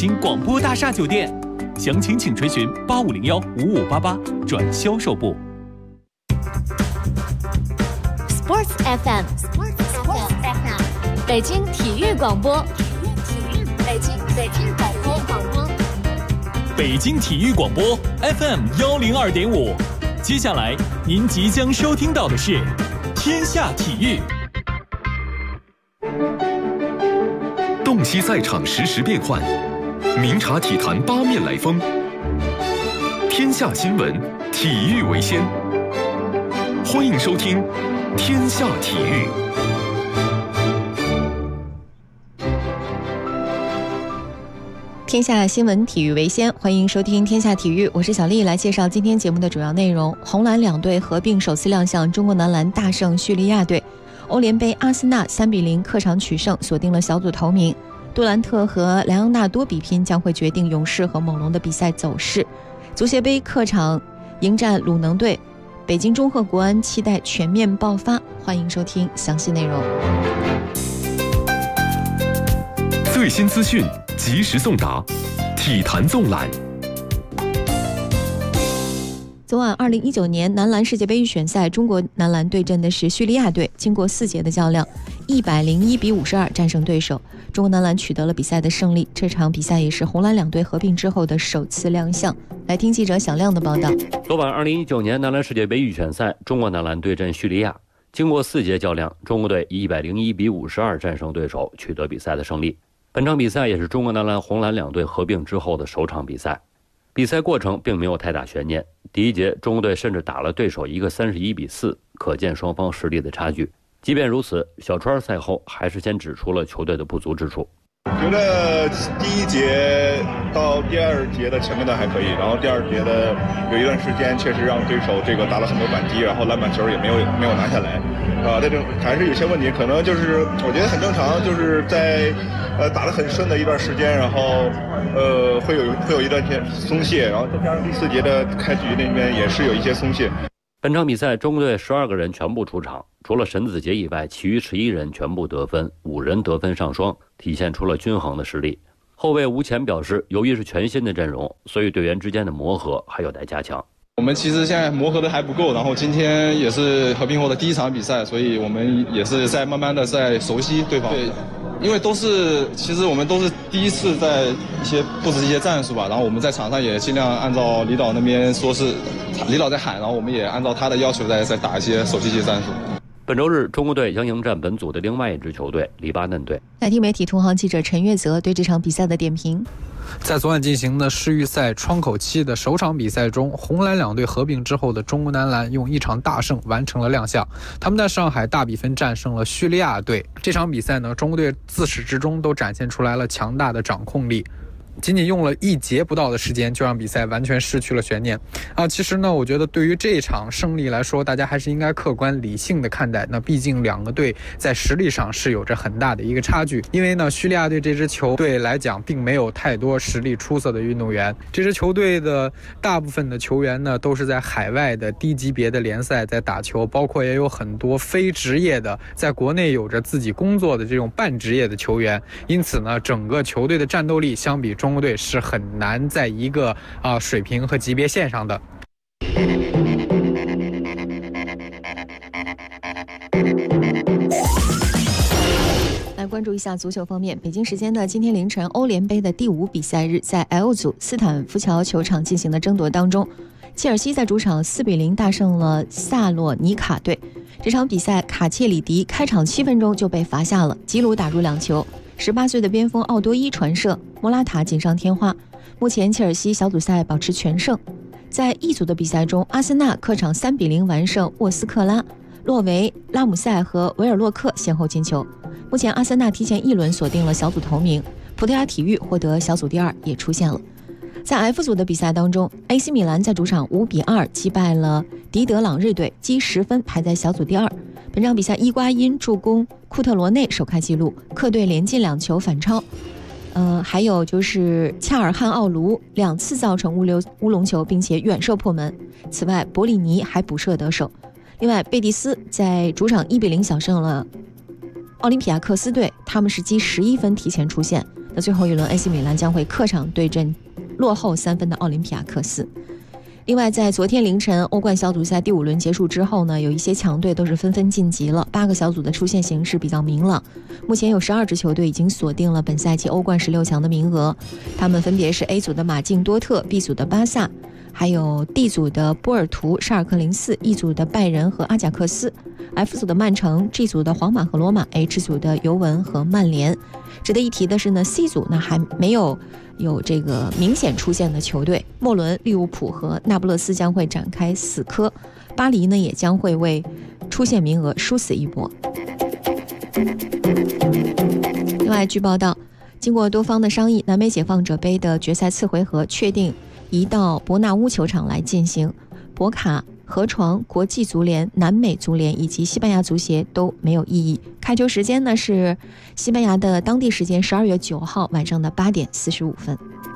京广播大厦酒店。详情请垂询8501-5588转销售部。 Sports FM， 北京体育广播，北京体育广播 FM 102.5。接下来您即将收听到的是《天下体育》。 洞悉赛场实时变幻，明察体坛八面来风。天下新闻，体育为先。欢迎收听《天下体育》。 天下新闻，体育为先，欢迎收听《天下体育》，我是小丽，来介绍今天节目的主要内容。红蓝两队合并首次亮相，中国男篮大胜叙利亚队。欧联杯，阿森纳3-0客场取胜，锁定了小组头名。杜兰特和莱昂纳多比拼将会决定勇士和猛龙的比赛走势。足协杯客场迎战鲁能队，北京中赫国安期待全面爆发。欢迎收听详细内容。 最新资讯及时送达，体坛纵览。 昨晚2019年男篮世界杯预选赛，中国男篮对阵的是叙利亚队。经过4节的较量，101-52战胜对手，中国男篮取得了比赛的胜利。这场比赛也是红蓝两队合并之后的首次亮相。来听记者小亮的报道。 昨晚2019年男篮世界杯预选赛，中国男篮对阵叙利亚。经过4节较量，中国队以101-52战胜对手，取得比赛的胜利。本场比赛也是中国男篮红蓝两队合并之后的首场比赛。比赛过程并没有太大悬念，第一节中国队甚至打了对手一个31-4，可见双方实力的差距。即便如此，小川赛后还是先指出了球队的不足之处。 觉得第一节到第二节的前半段还可以，然后第二节的有一段时间确实让对手打了很多反击，然后篮板球也没有拿下来，这种还是有些问题，可能就是我觉得很正常，就是在打得很顺的一段时间，然后会有一段松懈，然后再加上第4节的开局那边也是有一些松懈。 本场比赛中国队12个人全部出场，除了沈子杰以外，其余11人全部得分，5人得分上双，体现出了均衡的实力。后卫吴前表示，由于是全新的阵容，所以队员之间的磨合还有待加强。 我们其实现在磨合的还不够，然后今天也是合并后的第一场比赛，所以我们也是在慢慢的在熟悉对方。对，因为其实我们都是第一次在布置一些战术吧，然后我们在场上也尽量按照李导那边说是李导在喊，然后我们也按照他的要求在打熟悉一些战术。 本周日，中国队将迎战本组的另外一支球队黎巴嫩队。 来听媒体同行记者陈月泽对这场比赛的点评。 在昨晚进行的世预赛窗口期的首场比赛中，红蓝两队合并之后的中国男篮用一场大胜完成了亮相。他们在上海大比分战胜了叙利亚队。这场比赛呢，中国队自始至终都展现出来了强大的掌控力。仅仅用了1节不到的时间，就让比赛完全失去了悬念其实呢，我觉得对于这场胜利来说，大家还是应该客观理性的看待。那毕竟两个队在实力上是有着很大的一个差距。因为呢，叙利亚队这支球队来讲，并没有太多实力出色的运动员。这支球队的大部分的球员呢，都是在海外的低级别的联赛在打球，包括也有很多非职业的，在国内有着自己工作的这种半职业的球员。因此呢，整个球队的战斗力相比中国队是很难在一个水平和级别线上的。 来关注一下足球方面，北京时间的今天凌晨，欧联杯的第5比赛日，在 L 组斯坦福桥球场进行的争夺当中，切尔西在主场4-0大胜了萨洛尼卡队。这场比赛，卡切里迪开场7分钟就被罚下了，吉鲁打入2球，18岁的边锋奥多伊传射，莫拉塔锦上添花。目前切尔西小组赛保持全胜。在 E 组的比赛中，阿森纳客场3-0完胜沃斯克拉，洛维、拉姆塞和维尔洛克先后进球。目前阿森纳提前一轮锁定了小组头名，葡萄牙体育获得小组第2也出现了。在 F 组的比赛当中， AC 米兰在主场5-2击败了迪德朗日队，积10分排在小组第2。本场比赛，伊瓜因助攻库特罗内首开纪录，客队连进2球反超。还有就是恰尔汉奥卢2次造成乌龙球，并且远射破门。此外，博里尼还补射得手。另外，贝蒂斯在主场1-0小胜了奥林匹亚克斯队，他们是积11分提前出线。 那最后一轮 AC 米兰将会客场对阵落后3分的奥林匹亚克斯。另外，在昨天凌晨欧冠小组赛第5轮结束之后呢，有一些强队都是纷纷晋级了，8个小组的出线形势比较明朗。目前有12支球队已经锁定了本赛季欧冠16强的名额，他们分别是 A 组的马竞多特、B 组的巴萨，还有 D 组的波尔图、沙尔克零四、E 组的拜仁和阿贾克斯， F 组的曼城， G 组的皇马和罗马， H 组的尤文和曼联。值得一提的是呢 ，C 组呢还没有这个明显出现的球队，末轮利物浦和那不勒斯将会展开死磕，巴黎呢也将会为出线名额殊死一搏。另外，据报道，经过多方的商议，南美解放者杯的决赛次回合确定移到伯纳乌球场来进行。博卡、河床、国际足联、南美足联以及西班牙足协都没有异议。开球时间呢是西班牙的当地时间12月9号晚上的8点45分。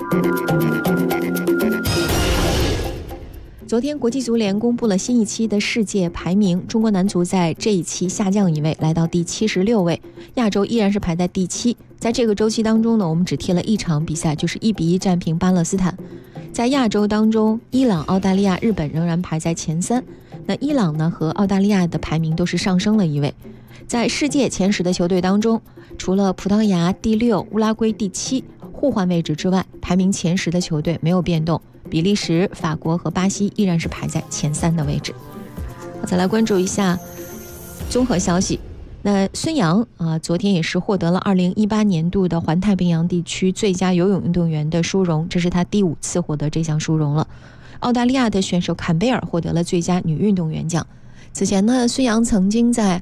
昨天，国际足联公布了新一期的世界排名，中国男足在这一期下降1位，来到第76位，亚洲依然是排在第7。在这个周期当中呢，我们只踢了1场比赛，就是1比1战平巴勒斯坦。在亚洲当中，伊朗、澳大利亚、日本仍然排在前3。那伊朗呢和澳大利亚的排名都是上升了1位。在世界前10的球队当中，除了葡萄牙第6、乌拉圭第7互换位置之外，排名前10的球队没有变动。比利时、法国和巴西依然是排在前3的位置。再来关注一下综合消息。那孙杨昨天也是获得了2018年度的环太平洋地区最佳游泳运动员的殊荣，这是他第5次获得这项殊荣了。澳大利亚的选手坎贝尔获得了最佳女运动员奖。此前呢，孙杨曾经在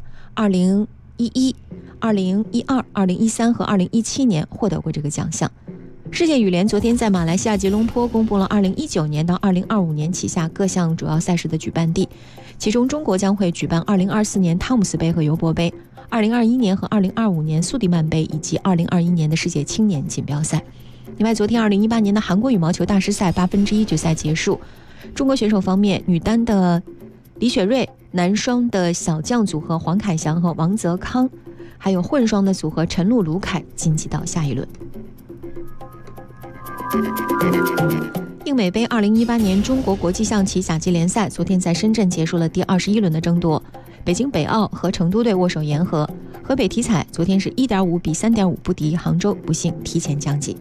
2011、2012、2013和2017年获得过这个奖项。世界羽联昨天在马来西亚吉隆坡公布了2019年到2025年旗下各项主要赛事的举办地，其中中国将会举办2024年汤姆斯杯和尤伯杯，2021年和2025年苏迪曼杯以及2021年的世界青年锦标赛。另外，昨天2018年的韩国羽毛球大师赛1/8决赛结束，中国选手方面，女单的李雪芮，男双的小将组合黄凯翔和王泽康，还有混双的组合陈露、卢凯晋级到下一轮。英美杯2018年中国国际象棋甲级联赛昨天在深圳结束了第21轮的争夺，北京北奥和成都队握手言和，河北体彩昨天是1.5比3.5不敌杭州，不幸提前降级。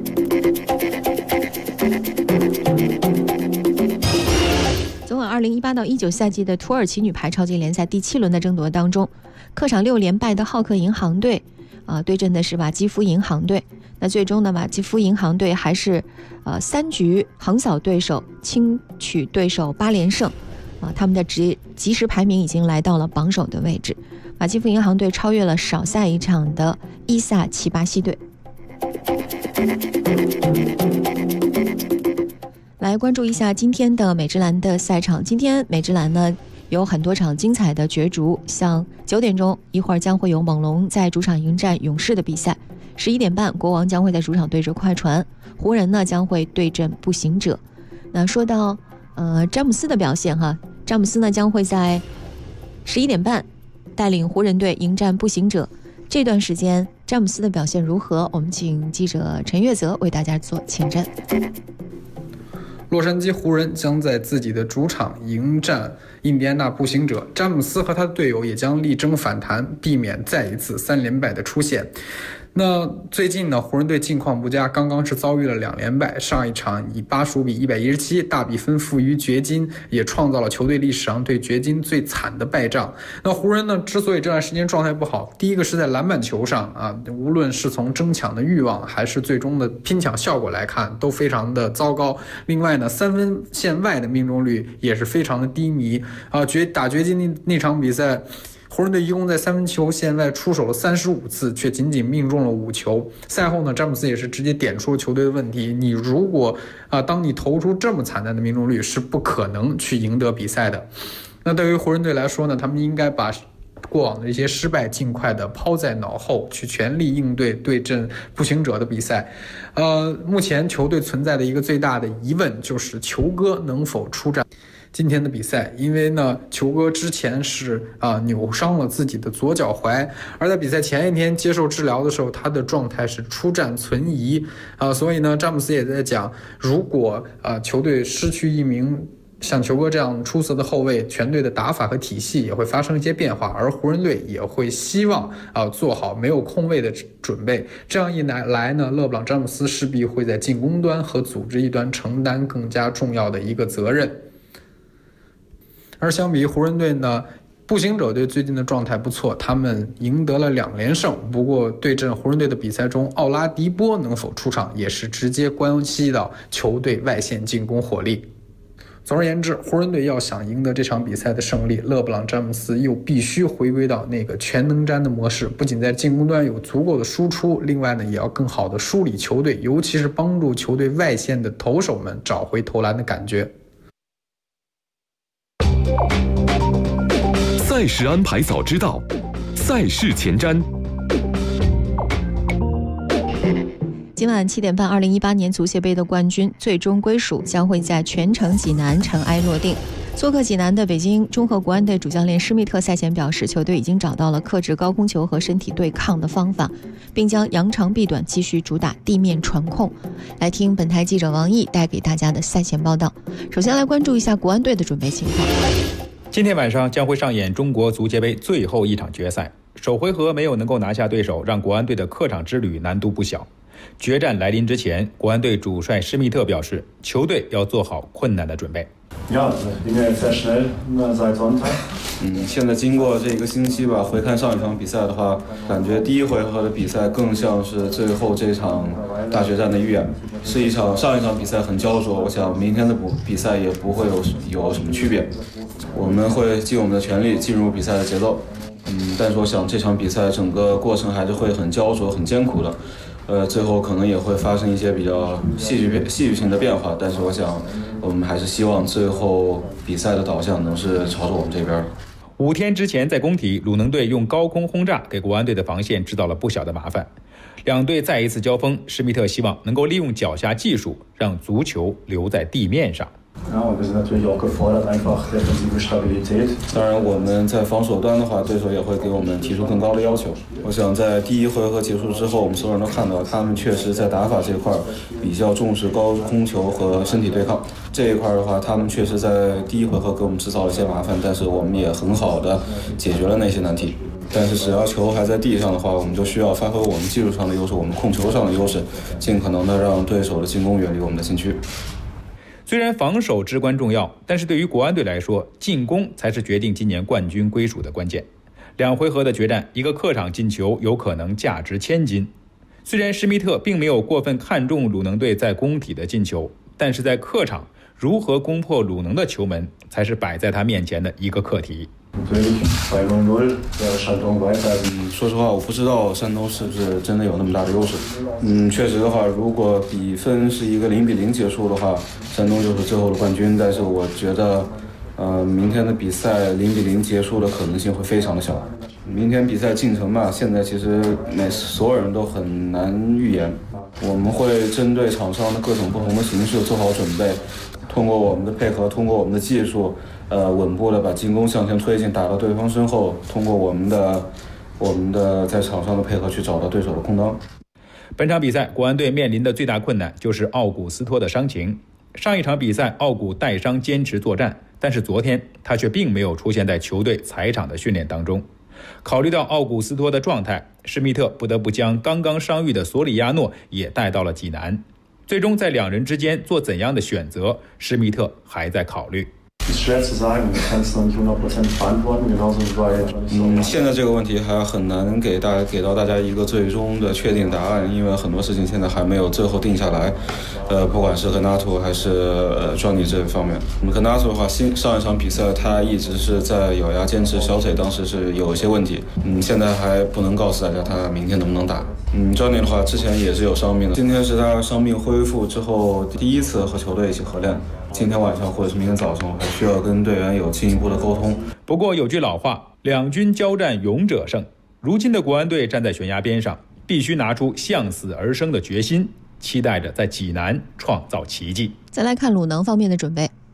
昨晚2018到19赛季的土耳其女排超级联赛第7轮的争夺当中，客场6连败的浩克银行队对阵的是瓦基夫银行队。那最终呢，瓦基夫银行队还是3局横扫对手，轻取对手8连胜他们的即时排名已经来到了榜首的位置。瓦基夫银行队超越了少赛一场的伊萨奇巴西队。来关注一下今天的美职篮的赛场。今天美职篮呢有很多场精彩的角逐，像9点钟一会儿将会有猛龙在主场迎战勇士的比赛，11点半国王将会在主场对阵快船，湖人呢将会对阵步行者。那说到詹姆斯的表现詹姆斯呢将会在11点半带领湖人队迎战步行者。这段时间詹姆斯的表现如何？我们请记者陈月泽为大家做前瞻。 洛杉矶湖人将在自己的主场迎战印第安纳步行者，詹姆斯和他的队友也将力争反弹，避免再一次3连败的出现。那最近呢，湖人队近况不佳，刚刚是遭遇了2连败，上一场以85比117大比分负于掘金，也创造了球队历史上对掘金最惨的败仗。那湖人呢，之所以这段时间状态不好，第一个是在篮板球上无论是从争抢的欲望还是最终的拼抢效果来看，都非常的糟糕。另外呢，3分线外的命中率也是非常的低迷打掘金那场比赛，湖人队一共在3分球线外出手了35次，却仅仅命中了5球。赛后呢，詹姆斯也是直接点出了球队的问题，你如果当你投出这么惨淡的命中率，是不可能去赢得比赛的。那对于湖人队来说呢，他们应该把过往的这些失败尽快的抛在脑后，去全力应对对阵步行者的比赛。目前球队存在的一个最大的疑问就是球哥能否出战。 今天的比赛，因为呢，球哥之前是扭伤了自己的左脚踝，而在比赛前一天接受治疗的时候，他的状态是出战存疑所以呢，詹姆斯也在讲，如果球队失去一名像球哥这样出色的后卫，全队的打法和体系也会发生一些变化，而湖人队也会希望做好没有空位的准备。这样一来呢，勒布朗詹姆斯势必会在进攻端和组织一端承担更加重要的一个责任。而相比于湖人队呢，步行者队最近的状态不错，他们赢得了2连胜。不过对阵湖人队的比赛中，奥拉迪波能否出场也是直接关系到球队外线进攻火力。总而言之，湖人队要想赢得这场比赛的胜利，勒布朗詹姆斯又必须回归到那个全能詹的模式，不仅在进攻端有足够的输出，另外呢，也要更好的梳理球队，尤其是帮助球队外线的投手们找回投篮的感觉。 赛事安排早知道，赛事前瞻。 今晚7点半，2018年足协杯的冠军最终归属将会在全城济南尘埃落定。做客济南的北京中赫国安队主教练施密特赛前表示，球队已经找到了克制高空球和身体对抗的方法，并将扬长避短，继续主打地面传控。来听本台记者王毅带给大家的赛前报道。首先来关注一下国安队的准备情况。 今天晚上将会上演中国足协杯最后一场决赛，首回合没有能够拿下对手，让国安队的客场之旅难度不小。决战来临之前，国安队主帅施密特表示，球队要做好困难的准备。 现在经过这一个星期吧，回看上一场比赛的话，感觉第一回合的比赛更像是最后这场大决战的预演，是上一场比赛很焦灼，我想明天的比赛也不会有什么区别。我们会尽我们的全力进入比赛的节奏，但是我想这场比赛整个过程还是会很焦灼、很艰苦的。最后可能也会发生一些比较戏剧性的变化，但是我想我们还是希望最后比赛的导向能是朝着我们这边。 5天之前在工体，鲁能队用高空轰炸给国安队的防线制造了不小的麻烦。两队再一次交锋，施密特希望能够利用脚下技术，让足球留在地面上。 当然我们在防守端的话，对手也会给我们提出更高的要求。我想在第一回合结束之后，我们所有人都看到他们确实在打法这块比较重视高空球和身体对抗这一块的话，他们确实在第一回合给我们制造了一些麻烦，但是我们也很好的解决了那些难题。但是只要球还在地上的话，我们就需要发挥我们技术上的优势，我们控球上的优势，尽可能的让对手的进攻远离我们的禁区。 虽然防守至关重要，但是对于国安队来说，进攻才是决定今年冠军归属的关键。2回合的决战，一个客场进球有可能价值千金。虽然施密特并没有过分看重鲁能队在工体的进球，但是在客场如何攻破鲁能的球门，才是摆在他面前的一个课题。 说实话，我不知道山东是不是真的有那么大的优势。确实的话，如果比分是一个0-0结束的话，山东就是最后的冠军。但是我觉得，明天的比赛0-0结束的可能性会非常的小。明天比赛进程嘛，现在其实所有人都很难预言。我们会针对场上的各种不同的形势做好准备，通过我们的配合，通过我们的技术。稳步的把进攻向前推进，打到对方身后，通过我们的在场上的配合去找到对手的空当。 本场比赛，国安队面临的最大困难就是奥古斯托的伤情。上一场比赛，奥古带伤坚持作战，但是昨天他却并没有出现在球队踩场的训练当中。考虑到奥古斯托的状态，施密特不得不将刚刚伤愈的索里亚诺也带到了济南。最终在2人之间做怎样的选择，施密特还在考虑。 现在这个问题还很难给到大家一个最终的确定答案，因为很多事情现在还没有最后定下来。不管是和纳图还是Johnny 这方面，和纳图的话，上一场比赛他一直是在咬牙坚持，小腿当时是有一些问题。现在还不能告诉大家他明天能不能打。Johnny 的话之前也是有伤病的，今天是他伤病恢复之后第一次和球队一起合练。今天晚上或者是明天早上还需要跟队员有进一步的沟通。 不过有句老话，两军交战勇者胜。如今的国安队站在悬崖边上，必须拿出向死而生的决心，期待着在济南创造奇迹。 再来看鲁能方面的准备。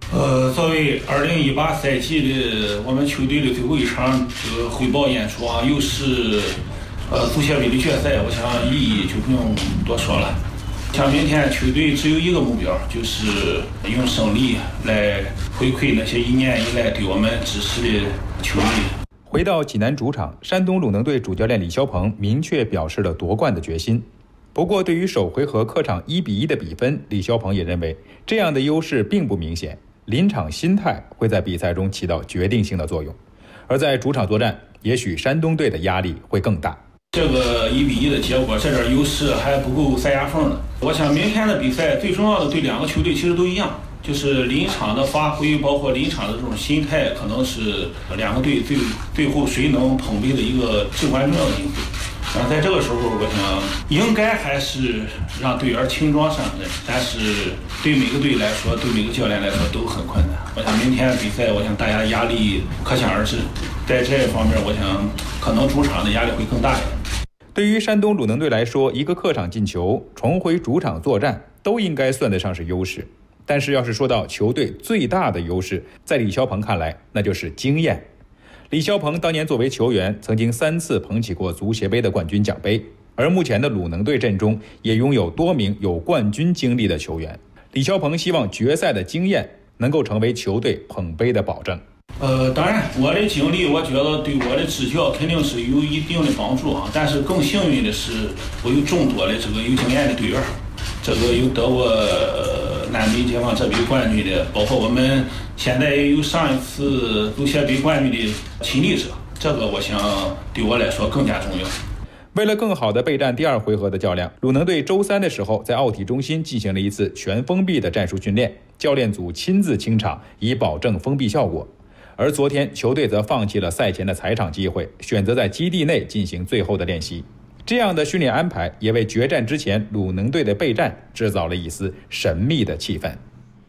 作为2018赛季的我们球队的最后一场这个汇报演出啊，又是足协杯的决赛，我想意义就不用多说了。像明天球队只有一个目标，就是用胜利来回馈那些1年以来对我们支持的球迷。 回到济南主场，山东鲁能队主教练李霄鹏明确表示了夺冠的决心。不过，对于首回合客场1-1的比分，李霄鹏也认为这样的优势并不明显，临场心态会在比赛中起到决定性的作用。而在主场作战，也许山东队的压力会更大。 这个1-1的结果，这点优势还不够塞牙缝的。我想明天的比赛最重要的对两个球队其实都一样，就是临场的发挥，包括临场的这种心态，可能是两个队最后谁能捧杯的一个至关重要的因素。在这个时候，我想应该还是让队员轻装上阵，但是对每个队来说，对每个教练来说都很困难。我想明天比赛，我想大家压力可想而知，在这方面，我想可能主场的压力会更大一点。 对于山东鲁能队来说，一个客场进球，重回主场作战，都应该算得上是优势。但是要是说到球队最大的优势，在李霄鹏看来，那就是经验。李霄鹏当年作为球员，曾经3次捧起过足协杯的冠军奖杯，而目前的鲁能队阵中也拥有多名有冠军经历的球员。李霄鹏希望决赛的经验能够成为球队捧杯的保证。 当然，我的经历，我觉得对我的执教肯定是有一定的帮助啊。但是更幸运的是，我有众多的这个有经验的队员，这个有得过南北解放这杯冠军的，包括我们现在也有上一次足协杯冠军的亲历者，这个我想对我来说更加重要。 为了更好地备战第2回合的较量，鲁能队周3的时候在奥体中心进行了一次全封闭的战术训练，教练组亲自清场，以保证封闭效果。而昨天球队则放弃了赛前的踩场机会，选择在基地内进行最后的练习。这样的训练安排也为决战之前鲁能队的备战制造了一丝神秘的气氛。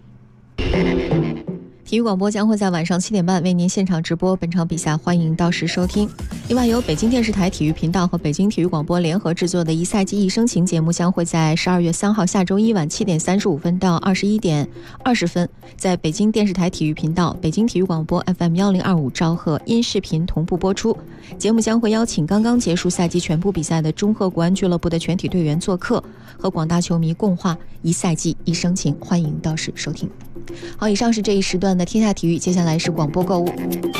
体育广播将会在晚上7点半为您现场直播本场比赛，欢迎到时收听。另外，由北京电视台体育频道和北京体育广播联合制作的一赛季一生情节目将会在12月3号下周一晚7点35分到21点20分，在北京电视台体育频道、北京体育广播 FM1025兆赫音视频同步播出。节目将会邀请刚刚结束赛季全部比赛的中赫国安俱乐部的全体队员做客，和广大球迷共话一赛季一生情，欢迎到时收听。好，以上是这一时段的天下体育，接下来是广播购物。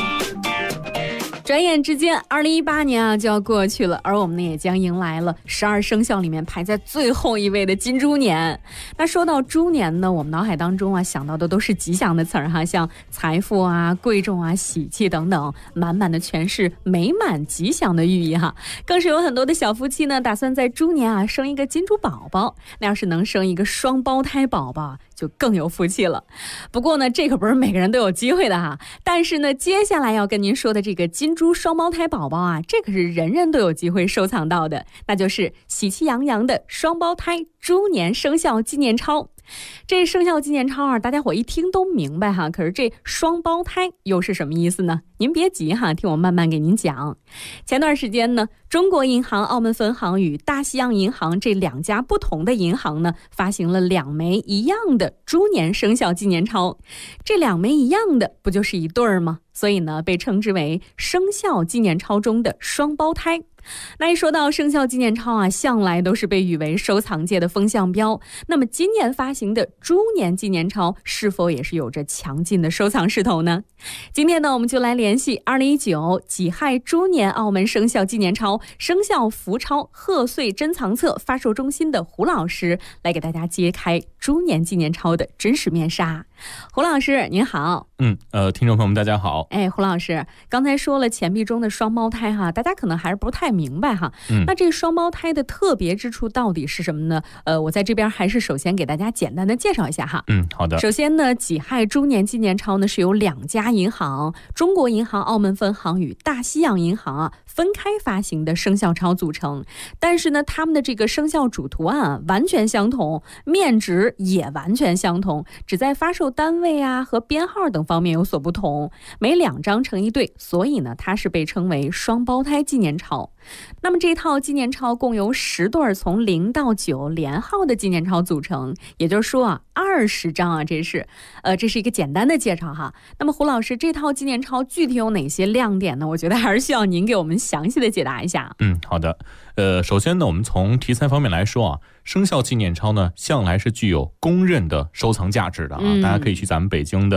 转眼之间2018年就要过去了，而我们呢也将迎来了12生肖里面排在最后一位的金猪年。那说到猪年呢，我们脑海当中想到的都是吉祥的词儿像财富贵重喜气等等，满满的全是美满吉祥的寓意更是有很多的小夫妻呢打算在猪年生一个金猪宝宝，那要是能生一个双胞胎宝宝就更有福气了。不过呢，这可不是每个人都有机会的但是呢，接下来要跟您说的这个金猪双胞胎宝宝这可是人人都有机会收藏到的，那就是喜气洋洋的双胞胎猪年生肖纪念钞。这生肖纪念钞大家伙一听都明白可是这双胞胎又是什么意思呢？您别急听我慢慢给您讲。前段时间呢，中国银行澳门分行与大西洋银行这2家不同的银行呢，发行了2枚一样的猪年生肖纪念钞。这2枚一样的不就是一对儿吗？所以呢，被称之为生肖纪念钞中的双胞胎。那一说到生肖纪念钞向来都是被誉为收藏界的风向标。那么今年发行的猪年纪念钞是否也是有着强劲的收藏势头呢？今天呢，我们就来联系2019己亥猪年澳门生肖纪念钞生肖福钞贺岁珍藏册发售中心的胡老师，来给大家揭开猪年纪念钞的真实面纱。胡老师您好。 听众朋友们大家好。 胡老师刚才说了钱币中的双胞胎大家可能还是不太明白那这双胞胎的特别之处到底是什么呢？我在这边还是首先给大家简单的介绍一下好的。 首先呢，己亥猪年纪念钞呢是由2家银行，中国银行澳门分行与大西洋银行分开发行的生肖钞组成，但是呢，他们的这个生肖主图案完全相同，面值也完全相同，只在发售单位啊和编号等方面有所不同，每2张成一对，所以呢，它是被称为双胞胎纪念钞。那么这套纪念钞共由10对从0到9连号的纪念钞组成，也就是说啊，20张啊，这是一个简单的介绍哈。那么胡老师，这套纪念钞具体有哪些亮点呢？我觉得还是需要您给我们详细的解答一下。 好的。首先呢，我们从题材方面来说啊，生肖纪念钞呢，向来是具有公认的收藏价值的啊。大家可以去咱们北京的